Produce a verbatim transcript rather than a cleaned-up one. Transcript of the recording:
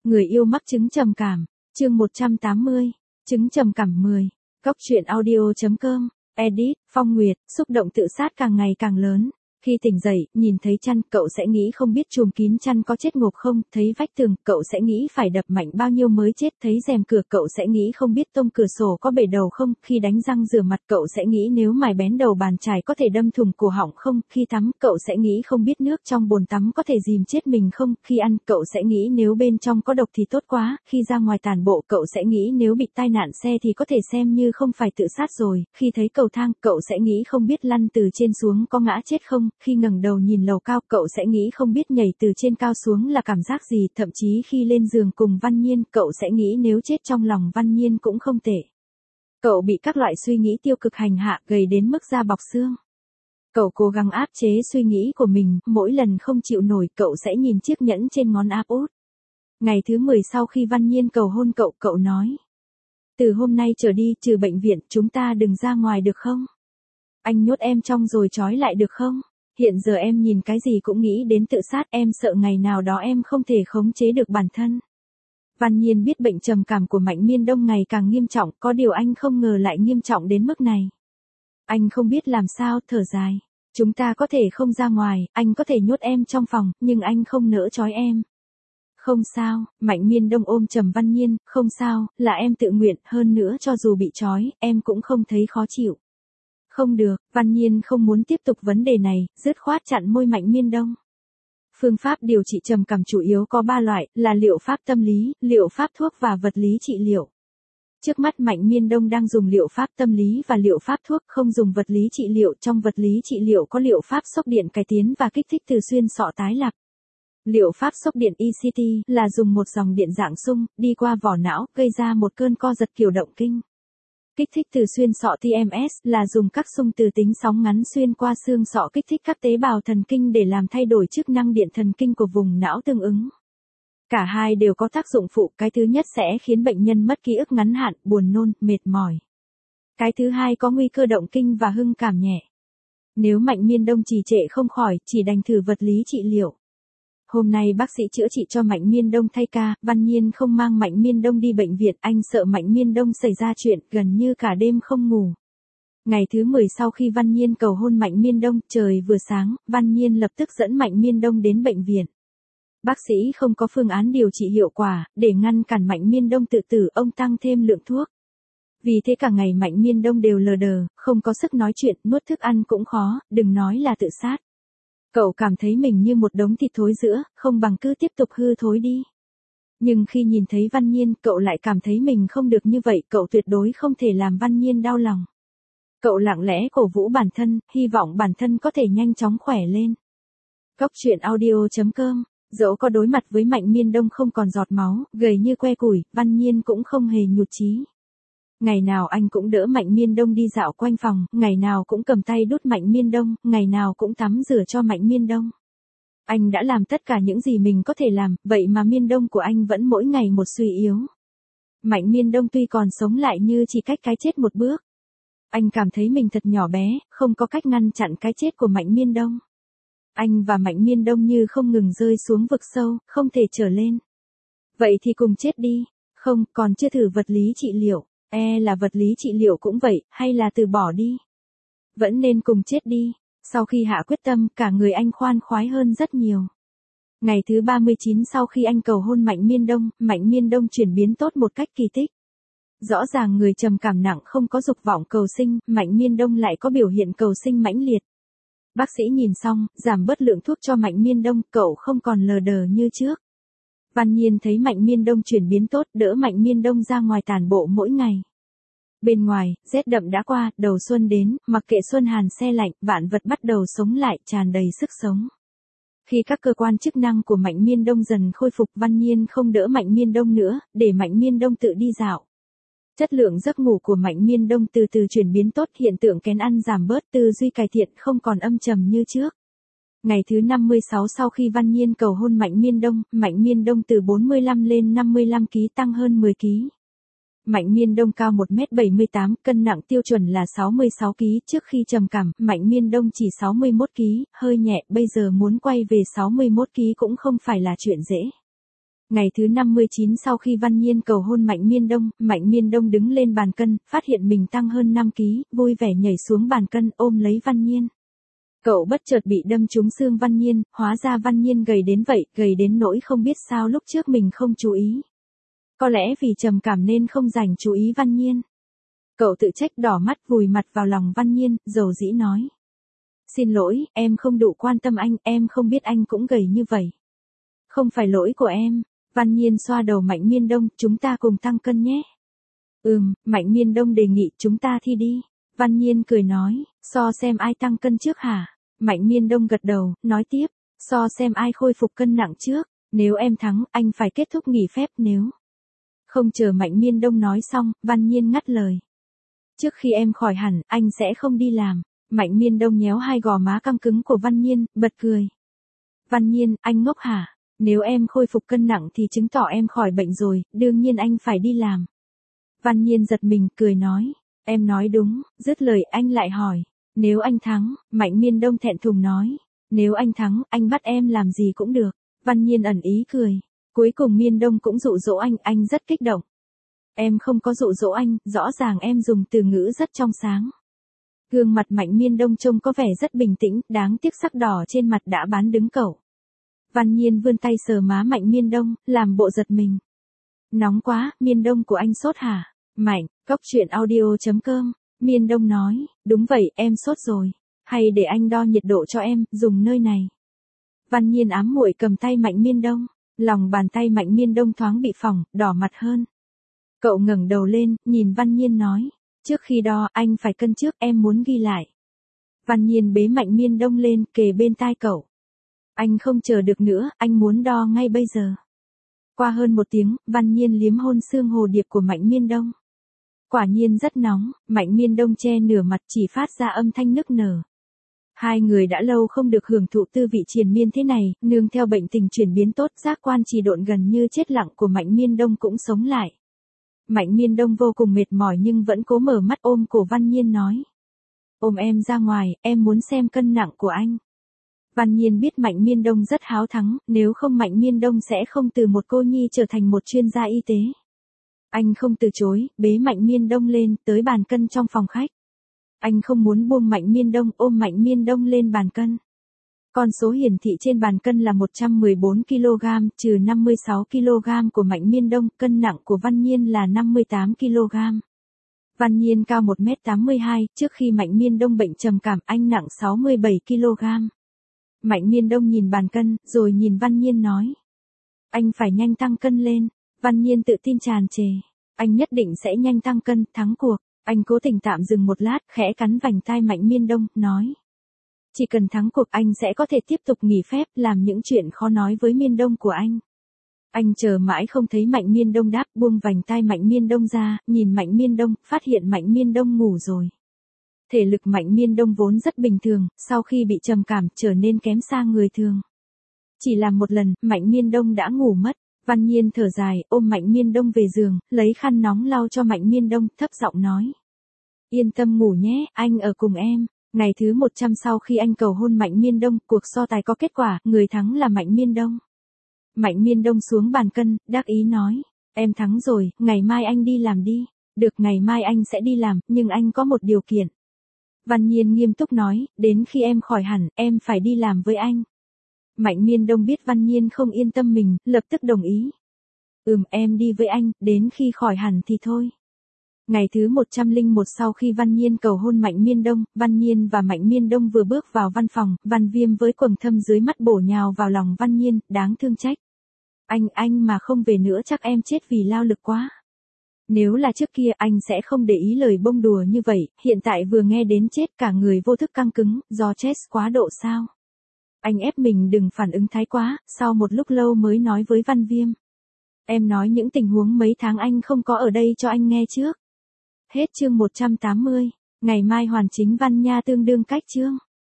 Người yêu mắc chứng trầm cảm, chương một trăm tám mươi, chứng trầm cảm mười. Cóc truyện audio.com, edit, Phong Nguyệt, xúc động tự sát càng ngày càng lớn. Khi tỉnh dậy, nhìn thấy chăn, cậu sẽ nghĩ không biết chùm kín chăn có chết ngộp không, thấy vách tường, cậu sẽ nghĩ phải đập mạnh bao nhiêu mới chết, thấy rèm cửa, cậu sẽ nghĩ không biết tông cửa sổ có bể đầu không, khi đánh răng rửa mặt, cậu sẽ nghĩ nếu mài bén đầu bàn chải có thể đâm thủng cổ họng không, khi tắm, cậu sẽ nghĩ không biết nước trong bồn tắm có thể dìm chết mình không, khi ăn, cậu sẽ nghĩ nếu bên trong có độc thì tốt quá, khi ra ngoài tản bộ, cậu sẽ nghĩ nếu bị tai nạn xe thì có thể xem như không phải tự sát rồi, khi thấy cầu thang, cậu sẽ nghĩ không biết lăn từ trên xuống có ngã chết không, khi ngẩng đầu nhìn lầu cao, cậu sẽ nghĩ không biết nhảy từ trên cao xuống là cảm giác gì, thậm chí khi lên giường cùng Văn Nhiên, cậu sẽ nghĩ nếu chết trong lòng Văn Nhiên cũng không tệ. Cậu bị các loại suy nghĩ tiêu cực hành hạ, gầy đến mức da bọc xương. Cậu cố gắng áp chế suy nghĩ của mình, mỗi lần không chịu nổi, cậu sẽ nhìn chiếc nhẫn trên ngón áp út. Ngày thứ mười sau khi Văn Nhiên cầu hôn cậu, cậu nói: từ hôm nay trở đi, trừ bệnh viện, chúng ta đừng ra ngoài được không? Anh nhốt em trong rồi trói lại được không? Hiện giờ em nhìn cái gì cũng nghĩ đến tự sát, em sợ ngày nào đó em không thể khống chế được bản thân. Văn Nhiên biết bệnh trầm cảm của Mạnh Miên Đông ngày càng nghiêm trọng, có điều anh không ngờ lại nghiêm trọng đến mức này. Anh không biết làm sao, thở dài. Chúng ta có thể không ra ngoài, anh có thể nhốt em trong phòng, nhưng anh không nỡ trói em. Không sao, Mạnh Miên Đông ôm chầm Văn Nhiên, không sao, là em tự nguyện, hơn nữa cho dù bị trói, em cũng không thấy khó chịu. Không được, Văn Nhiên không muốn tiếp tục vấn đề này, dứt khoát chặn môi Mạnh Miên Đông. Phương pháp điều trị trầm cảm chủ yếu có ba loại, là liệu pháp tâm lý, liệu pháp thuốc và vật lý trị liệu. Trước mắt Mạnh Miên Đông đang dùng liệu pháp tâm lý và liệu pháp thuốc, không dùng vật lý trị liệu. Trong vật lý trị liệu có liệu pháp sốc điện cải tiến và kích thích từ xuyên sọ tái lập. Liệu pháp sốc điện E C T là dùng một dòng điện dạng xung, đi qua vỏ não, gây ra một cơn co giật kiểu động kinh. Kích thích từ xuyên sọ T M S là dùng các xung từ tính sóng ngắn xuyên qua xương sọ kích thích các tế bào thần kinh để làm thay đổi chức năng điện thần kinh của vùng não tương ứng. Cả hai đều có tác dụng phụ, cái thứ nhất sẽ khiến bệnh nhân mất ký ức ngắn hạn, buồn nôn, mệt mỏi. Cái thứ hai có nguy cơ động kinh và hưng cảm nhẹ. Nếu Mạnh Miên Đông trì trệ không khỏi, chỉ đành thử vật lý trị liệu. Hôm nay bác sĩ chữa trị cho Mạnh Miên Đông thay ca, Văn Nhiên không mang Mạnh Miên Đông đi bệnh viện, anh sợ Mạnh Miên Đông xảy ra chuyện, gần như cả đêm không ngủ. Ngày thứ mười sau khi Văn Nhiên cầu hôn Mạnh Miên Đông, trời vừa sáng, Văn Nhiên lập tức dẫn Mạnh Miên Đông đến bệnh viện. Bác sĩ không có phương án điều trị hiệu quả, để ngăn cản Mạnh Miên Đông tự tử, ông tăng thêm lượng thuốc. Vì thế cả ngày Mạnh Miên Đông đều lờ đờ, không có sức nói chuyện, nuốt thức ăn cũng khó, đừng nói là tự sát. Cậu cảm thấy mình như một đống thịt thối rữa, không bằng cứ tiếp tục hư thối đi. Nhưng khi nhìn thấy Văn Nhiên, cậu lại cảm thấy mình không được như vậy, cậu tuyệt đối không thể làm Văn Nhiên đau lòng. Cậu lặng lẽ cổ vũ bản thân, hy vọng bản thân có thể nhanh chóng khỏe lên. Cóc truyện audio.com, dẫu có đối mặt với Mạnh Miên Đông không còn giọt máu, gầy như que củi, Văn Nhiên cũng không hề nhụt chí. Ngày nào anh cũng đỡ Mạnh Miên Đông đi dạo quanh phòng, ngày nào cũng cầm tay đút Mạnh Miên Đông, ngày nào cũng tắm rửa cho Mạnh Miên Đông. Anh đã làm tất cả những gì mình có thể làm, vậy mà Miên Đông của anh vẫn mỗi ngày một suy yếu. Mạnh Miên Đông tuy còn sống lại như chỉ cách cái chết một bước. Anh cảm thấy mình thật nhỏ bé, không có cách ngăn chặn cái chết của Mạnh Miên Đông. Anh và Mạnh Miên Đông như không ngừng rơi xuống vực sâu, không thể trở lên. Vậy thì cùng chết đi, không, còn chưa thử vật lý trị liệu. E là vật lý trị liệu cũng vậy, hay là từ bỏ đi. Vẫn nên cùng chết đi. Sau khi hạ quyết tâm, cả người anh khoan khoái hơn rất nhiều. Ngày thứ ba mươi chín sau khi anh cầu hôn Mạnh Miên Đông, Mạnh Miên Đông chuyển biến tốt một cách kỳ tích. Rõ ràng người trầm cảm nặng không có dục vọng cầu sinh, Mạnh Miên Đông lại có biểu hiện cầu sinh mãnh liệt. Bác sĩ nhìn xong, giảm bớt lượng thuốc cho Mạnh Miên Đông, cậu không còn lờ đờ như trước. Văn Nhiên thấy Mạnh Miên Đông chuyển biến tốt, đỡ Mạnh Miên Đông ra ngoài tản bộ mỗi ngày. Bên ngoài, rét đậm đã qua, đầu xuân đến, mặc kệ xuân hàn se lạnh, vạn vật bắt đầu sống lại, tràn đầy sức sống. Khi các cơ quan chức năng của Mạnh Miên Đông dần khôi phục, Văn Nhiên không đỡ Mạnh Miên Đông nữa, để Mạnh Miên Đông tự đi dạo. Chất lượng giấc ngủ của Mạnh Miên Đông từ từ chuyển biến tốt, hiện tượng kén ăn giảm bớt, tư duy cải thiện, không còn âm trầm như trước. Ngày thứ năm mươi sáu sau khi Văn Nhiên cầu hôn Mạnh Miên Đông, Mạnh Miên Đông từ bốn mươi lăm lên năm mươi lăm ki lô gam tăng hơn mười ki lô gam. Mạnh Miên Đông cao một mét bảy mươi tám, cân nặng tiêu chuẩn là sáu mươi sáu ki lô gam, trước khi trầm cảm, Mạnh Miên Đông chỉ sáu mươi mốt ki lô gam, hơi nhẹ, bây giờ muốn quay về sáu mươi mốt ki lô gam cũng không phải là chuyện dễ. Ngày thứ năm mươi chín sau khi Văn Nhiên cầu hôn Mạnh Miên Đông, Mạnh Miên Đông đứng lên bàn cân, phát hiện mình tăng hơn năm ki lô gam, vui vẻ nhảy xuống bàn cân ôm lấy Văn Nhiên. Cậu bất chợt bị đâm trúng xương Văn Nhiên, hóa ra Văn Nhiên gầy đến vậy, gầy đến nỗi không biết sao lúc trước mình không chú ý. Có lẽ vì trầm cảm nên không dành chú ý Văn Nhiên. Cậu tự trách đỏ mắt vùi mặt vào lòng Văn Nhiên, dầu dĩ nói. Xin lỗi, em không đủ quan tâm anh, em không biết anh cũng gầy như vậy. Không phải lỗi của em. Văn Nhiên xoa đầu Mạnh Miên Đông, chúng ta cùng tăng cân nhé. Ừm, Mạnh Miên Đông đề nghị chúng ta thi đi. Văn Nhiên cười nói, so xem ai tăng cân trước hả? Mạnh Miên Đông gật đầu, nói tiếp, so xem ai khôi phục cân nặng trước, nếu em thắng, anh phải kết thúc nghỉ phép nếu. Không chờ Mạnh Miên Đông nói xong, Văn Nhiên ngắt lời. Trước khi em khỏi hẳn, anh sẽ không đi làm. Mạnh Miên Đông nhéo hai gò má căng cứng của Văn Nhiên, bật cười. Văn Nhiên, anh ngốc hả? Nếu em khôi phục cân nặng thì chứng tỏ em khỏi bệnh rồi, đương nhiên anh phải đi làm. Văn Nhiên giật mình, cười nói. Em nói đúng, dứt lời anh lại hỏi. Nếu anh thắng, Mạnh Miên Đông thẹn thùng nói. Nếu anh thắng, anh bắt em làm gì cũng được. Văn Nhiên ẩn ý cười. Cuối cùng Miên Đông cũng dụ dỗ anh, anh rất kích động. Em không có dụ dỗ anh, rõ ràng em dùng từ ngữ rất trong sáng. Gương mặt Mạnh Miên Đông trông có vẻ rất bình tĩnh, đáng tiếc sắc đỏ trên mặt đã bán đứng cậu. Văn Nhiên vươn tay sờ má Mạnh Miên Đông, làm bộ giật mình. Nóng quá, Miên Đông của anh sốt hả? Mạnh, góc truyện audio chấm com. Miên Đông nói, đúng vậy, em sốt rồi. Hay để anh đo nhiệt độ cho em, dùng nơi này. Văn Nhiên ám muội cầm tay Mạnh Miên Đông, lòng bàn tay Mạnh Miên Đông thoáng bị phỏng, đỏ mặt hơn. Cậu ngẩng đầu lên, nhìn Văn Nhiên nói, trước khi đo, anh phải cân trước, em muốn ghi lại. Văn Nhiên bế Mạnh Miên Đông lên, kề bên tai cậu. Anh không chờ được nữa, anh muốn đo ngay bây giờ. Qua hơn một tiếng, Văn Nhiên liếm hôn xương hồ điệp của Mạnh Miên Đông. Quả nhiên rất nóng, Mạnh Miên Đông che nửa mặt chỉ phát ra âm thanh nức nở. Hai người đã lâu không được hưởng thụ tư vị triền miên thế này, nương theo bệnh tình chuyển biến tốt, giác quan trì độn gần như chết lặng của Mạnh Miên Đông cũng sống lại. Mạnh Miên Đông vô cùng mệt mỏi nhưng vẫn cố mở mắt ôm cổ Văn Nhiên nói. Ôm em ra ngoài, em muốn xem cân nặng của anh. Văn Nhiên biết Mạnh Miên Đông rất háo thắng, nếu không Mạnh Miên Đông sẽ không từ một cô nhi trở thành một chuyên gia y tế. Anh không từ chối, bế Mạnh Miên Đông lên, tới bàn cân trong phòng khách. Anh không muốn buông Mạnh Miên Đông, ôm Mạnh Miên Đông lên bàn cân. Con số hiển thị trên bàn cân là một trăm mười bốn ki lô gam, trừ năm mươi sáu ki lô gam của Mạnh Miên Đông, cân nặng của Văn Nhiên là năm mươi tám ki lô gam. Văn Nhiên cao một mét tám mươi hai, trước khi Mạnh Miên Đông bệnh trầm cảm, anh nặng sáu mươi bảy ki lô gam. Mạnh Miên Đông nhìn bàn cân, rồi nhìn Văn Nhiên nói. Anh phải nhanh tăng cân lên. Văn Nhiên tự tin tràn trề. Anh nhất định sẽ nhanh tăng cân, thắng cuộc. Anh cố tình tạm dừng một lát, khẽ cắn vành tai Mạnh Miên Đông, nói. Chỉ cần thắng cuộc anh sẽ có thể tiếp tục nghỉ phép, làm những chuyện khó nói với Miên Đông của anh. Anh chờ mãi không thấy Mạnh Miên Đông đáp, buông vành tai Mạnh Miên Đông ra, nhìn Mạnh Miên Đông, phát hiện Mạnh Miên Đông ngủ rồi. Thể lực Mạnh Miên Đông vốn rất bình thường, sau khi bị trầm cảm trở nên kém xa người thường. Chỉ làm một lần, Mạnh Miên Đông đã ngủ mất. Văn Nhiên thở dài, ôm Mạnh Miên Đông về giường, lấy khăn nóng lau cho Mạnh Miên Đông, thấp giọng nói. Yên tâm ngủ nhé, anh ở cùng em. Ngày thứ một trăm sau khi anh cầu hôn Mạnh Miên Đông, cuộc so tài có kết quả, người thắng là Mạnh Miên Đông. Mạnh Miên Đông xuống bàn cân, đắc ý nói. Em thắng rồi, ngày mai anh đi làm đi. Được, ngày mai anh sẽ đi làm, nhưng anh có một điều kiện. Văn Nhiên nghiêm túc nói, đến khi em khỏi hẳn, em phải đi làm với anh. Mạnh Miên Đông biết Văn Nhiên không yên tâm mình, lập tức đồng ý. Ừm, em đi với anh, đến khi khỏi hẳn thì thôi. Ngày thứ một trăm lẻ một sau khi Văn Nhiên cầu hôn Mạnh Miên Đông, Văn Nhiên và Mạnh Miên Đông vừa bước vào văn phòng, Văn Viêm với quầng thâm dưới mắt bổ nhào vào lòng Văn Nhiên, đáng thương trách. Anh, anh mà không về nữa chắc em chết vì lao lực quá. Nếu là trước kia anh sẽ không để ý lời bông đùa như vậy, hiện tại vừa nghe đến chết cả người vô thức căng cứng, do stress quá độ sao. Anh ép mình đừng phản ứng thái quá, sau một lúc lâu mới nói với Văn Viêm. Em nói những tình huống mấy tháng anh không có ở đây cho anh nghe trước. Hết chương một trăm tám mươi, ngày mai hoàn chính văn nha tương đương cách chương.